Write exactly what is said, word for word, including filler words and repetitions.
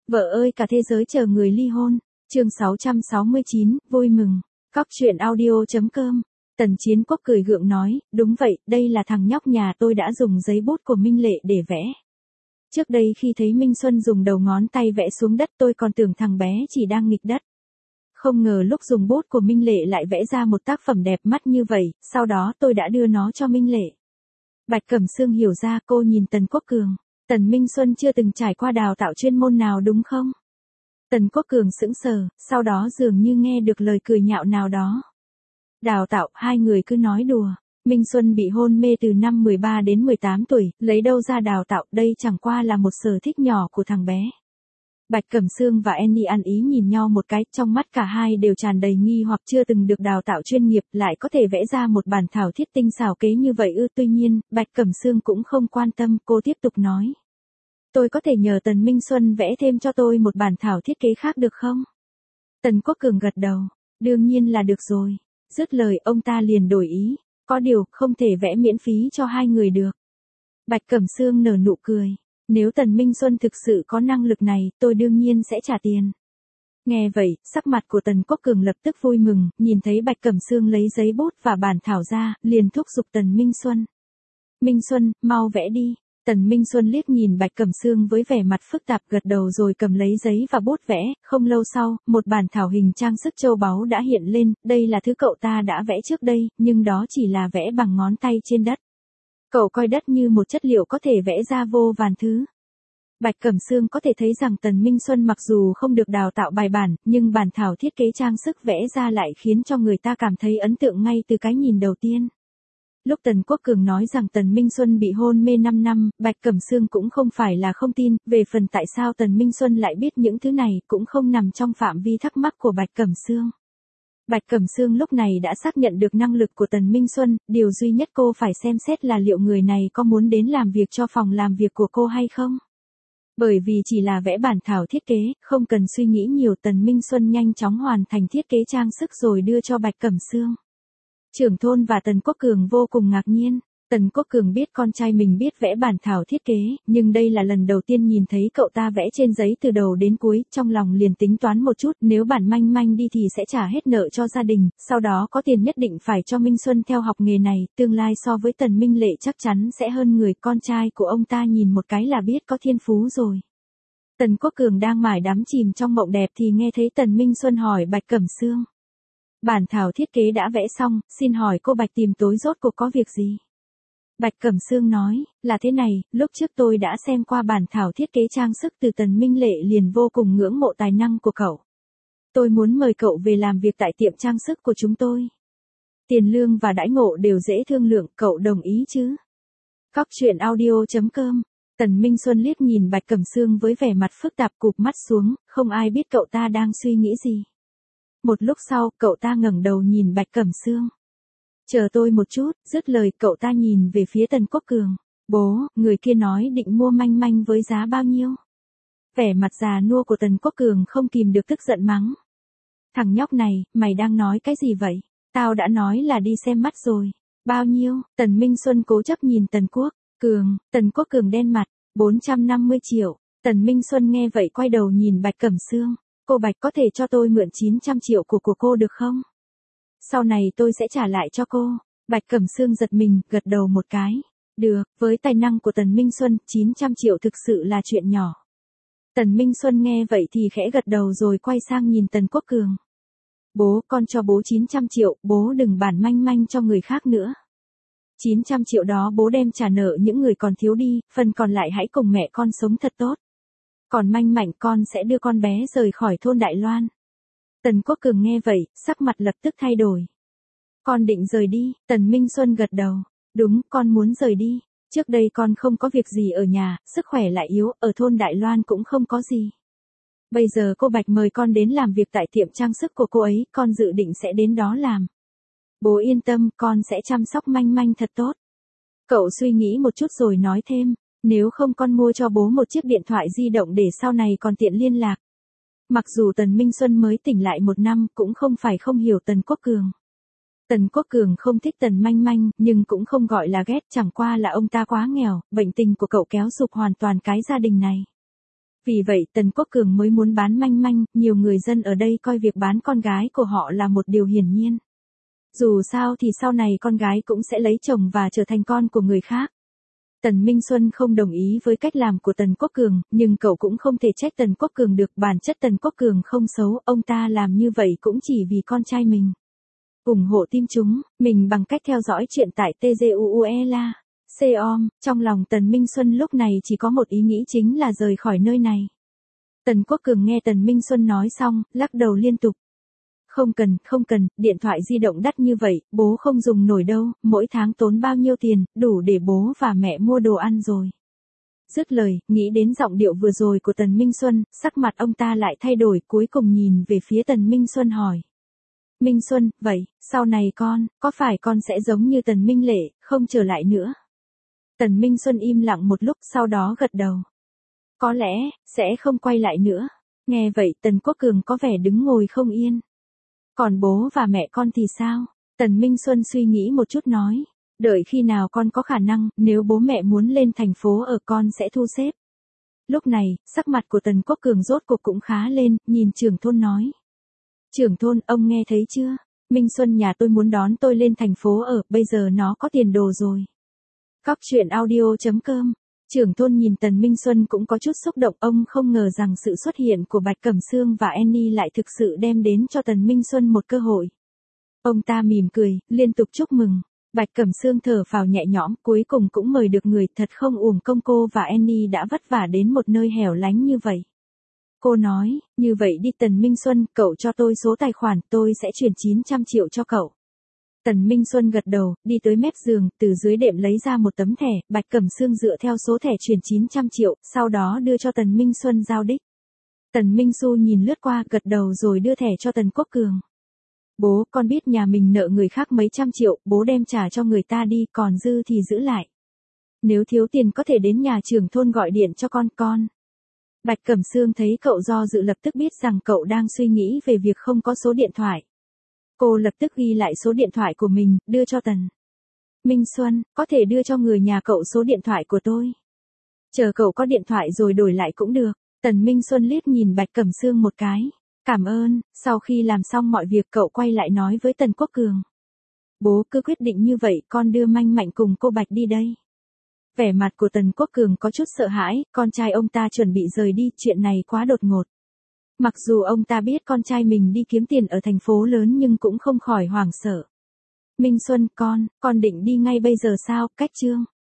Vợ ơi cả thế giới chờ người ly hôn. Chương sáu trăm sáu mươi chín, vui mừng. Cóc truyện audio.com. Tần Chiến Quốc cười gượng nói, đúng vậy, đây là thằng nhóc nhà tôi đã dùng giấy bút của Minh Lệ để vẽ. Trước đây khi thấy Minh Xuân dùng đầu ngón tay vẽ xuống đất tôi còn tưởng thằng bé chỉ đang nghịch đất. Không ngờ lúc dùng bút của Minh Lệ lại vẽ ra một tác phẩm đẹp mắt như vậy, sau đó tôi đã đưa nó cho Minh Lệ. Bạch Cẩm Sương hiểu ra, cô nhìn Tần Quốc Cường. Tần Minh Xuân chưa từng trải qua đào tạo chuyên môn nào đúng không? Tần Quốc Cường sững sờ, sau đó dường như nghe được lời cười nhạo nào đó. Đào tạo, hai người cứ nói đùa. Minh Xuân bị hôn mê từ năm mười ba đến mười tám tuổi, lấy đâu ra đào tạo, đây chẳng qua là một sở thích nhỏ của thằng bé. Bạch Cẩm Sương và Annie ăn ý nhìn nhau một cái, trong mắt cả hai đều tràn đầy nghi hoặc chưa từng được đào tạo chuyên nghiệp, lại có thể vẽ ra một bản thảo thiết tinh xảo kế như vậy ư. Tuy nhiên, Bạch Cẩm Sương cũng không quan tâm, cô tiếp tục nói. Tôi có thể nhờ Tần Minh Xuân vẽ thêm cho tôi một bản thảo thiết kế khác được không? Tần Quốc Cường gật đầu, đương nhiên là được rồi. Dứt lời ông ta liền đổi ý, có điều không thể vẽ miễn phí cho hai người được. Bạch Cẩm Sương nở nụ cười. Nếu Tần Minh Xuân thực sự có năng lực này, tôi đương nhiên sẽ trả tiền. Nghe vậy, sắc mặt của Tần Quốc Cường lập tức vui mừng, nhìn thấy Bạch Cẩm Sương lấy giấy bút và bản thảo ra, liền thúc giục Tần Minh Xuân. Minh Xuân, mau vẽ đi. Tần Minh Xuân liếc nhìn Bạch Cẩm Sương với vẻ mặt phức tạp gật đầu rồi cầm lấy giấy và bút vẽ, không lâu sau, một bản thảo hình trang sức châu báu đã hiện lên, đây là thứ cậu ta đã vẽ trước đây, nhưng đó chỉ là vẽ bằng ngón tay trên đất. Cậu coi đất như một chất liệu có thể vẽ ra vô vàn thứ. Bạch Cẩm Sương có thể thấy rằng Tần Minh Xuân mặc dù không được đào tạo bài bản, nhưng bản thảo thiết kế trang sức vẽ ra lại khiến cho người ta cảm thấy ấn tượng ngay từ cái nhìn đầu tiên. Lúc Tần Quốc Cường nói rằng Tần Minh Xuân bị hôn mê năm năm, Bạch Cẩm Sương cũng không phải là không tin, về phần tại sao Tần Minh Xuân lại biết những thứ này cũng không nằm trong phạm vi thắc mắc của Bạch Cẩm Sương. Bạch Cẩm Sương lúc này đã xác nhận được năng lực của Tần Minh Xuân, điều duy nhất cô phải xem xét là liệu người này có muốn đến làm việc cho phòng làm việc của cô hay không. Bởi vì chỉ là vẽ bản thảo thiết kế, không cần suy nghĩ nhiều, Tần Minh Xuân nhanh chóng hoàn thành thiết kế trang sức rồi đưa cho Bạch Cẩm Sương. Trưởng thôn và Tần Quốc Cường vô cùng ngạc nhiên. Tần Quốc Cường biết con trai mình biết vẽ bản thảo thiết kế, nhưng đây là lần đầu tiên nhìn thấy cậu ta vẽ trên giấy từ đầu đến cuối, trong lòng liền tính toán một chút, nếu bản manh manh đi thì sẽ trả hết nợ cho gia đình, sau đó có tiền nhất định phải cho Minh Xuân theo học nghề này, tương lai so với Tần Minh Lệ chắc chắn sẽ hơn người, con trai của ông ta nhìn một cái là biết có thiên phú rồi. Tần Quốc Cường đang mải đắm chìm trong mộng đẹp thì nghe thấy Tần Minh Xuân hỏi Bạch Cẩm Sương. Bản thảo thiết kế đã vẽ xong, xin hỏi cô Bạch tìm tối rốt cuộc có việc gì? Bạch Cẩm Sương nói, là thế này, lúc trước tôi đã xem qua bản thảo thiết kế trang sức từ Tần Minh Lệ liền vô cùng ngưỡng mộ tài năng của cậu. Tôi muốn mời cậu về làm việc tại tiệm trang sức của chúng tôi. Tiền lương và đãi ngộ đều dễ thương lượng, cậu đồng ý chứ? Cóc truyện audio.com. Tần Minh Xuân liếc nhìn Bạch Cẩm Sương với vẻ mặt phức tạp cụp mắt xuống, không ai biết cậu ta đang suy nghĩ gì. Một lúc sau, cậu ta ngẩng đầu nhìn Bạch Cẩm Sương. Chờ tôi một chút, dứt lời cậu ta nhìn về phía Tần Quốc Cường. Bố, người kia nói định mua manh manh với giá bao nhiêu? Vẻ mặt già nua của Tần Quốc Cường không kìm được tức giận mắng. Thằng nhóc này, mày đang nói cái gì vậy? Tao đã nói là đi xem mắt rồi. Bao nhiêu? Tần Minh Xuân cố chấp nhìn Tần Quốc Cường, Tần Quốc Cường đen mặt, bốn trăm năm mươi triệu. Tần Minh Xuân nghe vậy quay đầu nhìn Bạch Cẩm Sương. Cô Bạch có thể cho tôi mượn chín trăm triệu của của cô được không? Sau này tôi sẽ trả lại cho cô. Bạch Cẩm Sương giật mình, gật đầu một cái. Được, với tài năng của Tần Minh Xuân, chín trăm triệu thực sự là chuyện nhỏ. Tần Minh Xuân nghe vậy thì khẽ gật đầu rồi quay sang nhìn Tần Quốc Cường. Bố, con cho bố chín trăm triệu, bố đừng bản manh manh cho người khác nữa. chín trăm triệu đó bố đem trả nợ những người còn thiếu đi, phần còn lại hãy cùng mẹ con sống thật tốt. Còn manh mạnh con sẽ đưa con bé rời khỏi thôn Đại Loan. Tần Quốc Cường nghe vậy, sắc mặt lập tức thay đổi. Con định rời đi, Tần Minh Xuân gật đầu. Đúng, con muốn rời đi. Trước đây con không có việc gì ở nhà, sức khỏe lại yếu, ở thôn Đại Loan cũng không có gì. Bây giờ cô Bạch mời con đến làm việc tại tiệm trang sức của cô ấy, con dự định sẽ đến đó làm. Bố yên tâm, con sẽ chăm sóc manh manh thật tốt. Cậu suy nghĩ một chút rồi nói thêm, nếu không con mua cho bố một chiếc điện thoại di động để sau này còn tiện liên lạc. Mặc dù Tần Minh Xuân mới tỉnh lại một năm cũng không phải không hiểu Tần Quốc Cường. Tần Quốc Cường không thích Tần manh manh, nhưng cũng không gọi là ghét, chẳng qua là ông ta quá nghèo, bệnh tình của cậu kéo sụp hoàn toàn cái gia đình này. Vì vậy Tần Quốc Cường mới muốn bán manh manh, nhiều người dân ở đây coi việc bán con gái của họ là một điều hiển nhiên. Dù sao thì sau này con gái cũng sẽ lấy chồng và trở thành con của người khác. Tần Minh Xuân không đồng ý với cách làm của Tần Quốc Cường, nhưng cậu cũng không thể trách Tần Quốc Cường được, bản chất Tần Quốc Cường không xấu, ông ta làm như vậy cũng chỉ vì con trai mình. ủng hộ team chúng mình bằng cách theo dõi chuyện tại tê giê u u e la com com. Trong lòng Tần Minh Xuân lúc này chỉ có một ý nghĩ, chính là rời khỏi nơi này. Tần Quốc Cường nghe Tần Minh Xuân nói xong, lắc đầu liên tục. Không cần, không cần, điện thoại di động đắt như vậy, bố không dùng nổi đâu, mỗi tháng tốn bao nhiêu tiền, đủ để bố và mẹ mua đồ ăn rồi. Dứt lời, nghĩ đến giọng điệu vừa rồi của Tần Minh Xuân, sắc mặt ông ta lại thay đổi, cuối cùng nhìn về phía Tần Minh Xuân hỏi. Minh Xuân, vậy, sau này con, có phải con sẽ giống như Tần Minh Lệ, không trở lại nữa? Tần Minh Xuân im lặng một lúc, sau đó gật đầu. Có lẽ, sẽ không quay lại nữa. Nghe vậy Tần Quốc Cường có vẻ đứng ngồi không yên. Còn bố và mẹ con thì sao? Tần Minh Xuân suy nghĩ một chút nói. Đợi khi nào con có khả năng, nếu bố mẹ muốn lên thành phố ở con sẽ thu xếp. Lúc này, sắc mặt của Tần Quốc Cường rốt cuộc cũng khá lên, nhìn trưởng thôn nói. Trưởng thôn, ông nghe thấy chưa? Minh Xuân nhà tôi muốn đón tôi lên thành phố ở, bây giờ nó có tiền đồ rồi. Cóc truyện audio chấm com. Trưởng thôn nhìn Tần Minh Xuân cũng có chút xúc động, ông không ngờ rằng sự xuất hiện của Bạch Cẩm Sương và Annie lại thực sự đem đến cho Tần Minh Xuân một cơ hội. Ông ta mỉm cười, liên tục chúc mừng. Bạch Cẩm Sương thở phào nhẹ nhõm, cuối cùng cũng mời được người, thật không uổng công cô và Annie đã vất vả đến một nơi hẻo lánh như vậy. Cô nói, như vậy đi Tần Minh Xuân, cậu cho tôi số tài khoản, tôi sẽ chuyển chín trăm triệu cho cậu. Tần Minh Xuân gật đầu, đi tới mép giường, từ dưới đệm lấy ra một tấm thẻ, Bạch Cẩm Sương dựa theo số thẻ chuyển chín trăm triệu, sau đó đưa cho Tần Minh Xuân giao đích. Tần Minh Xu nhìn lướt qua, gật đầu rồi đưa thẻ cho Tần Quốc Cường. Bố, con biết nhà mình nợ người khác mấy trăm triệu, bố đem trả cho người ta đi, còn dư thì giữ lại. Nếu thiếu tiền có thể đến nhà trưởng thôn gọi điện cho con con. Bạch Cẩm Sương thấy cậu do dự lập tức biết rằng cậu đang suy nghĩ về việc không có số điện thoại. Cô lập tức ghi lại số điện thoại của mình, đưa cho Tần Minh Xuân, có thể đưa cho người nhà cậu số điện thoại của tôi. Chờ cậu có điện thoại rồi đổi lại cũng được. Tần Minh Xuân liếc nhìn Bạch Cẩm Sương một cái. Cảm ơn, sau khi làm xong mọi việc cậu quay lại nói với Tần Quốc Cường. Bố cứ quyết định như vậy, con đưa Manh Mạnh cùng cô Bạch đi đây. Vẻ mặt của Tần Quốc Cường có chút sợ hãi, con trai ông ta chuẩn bị rời đi, chuyện này quá đột ngột. Mặc dù ông ta biết con trai mình đi kiếm tiền ở thành phố lớn nhưng cũng không khỏi hoảng sợ. Minh Xuân, con, con định đi ngay bây giờ sao, cách chương.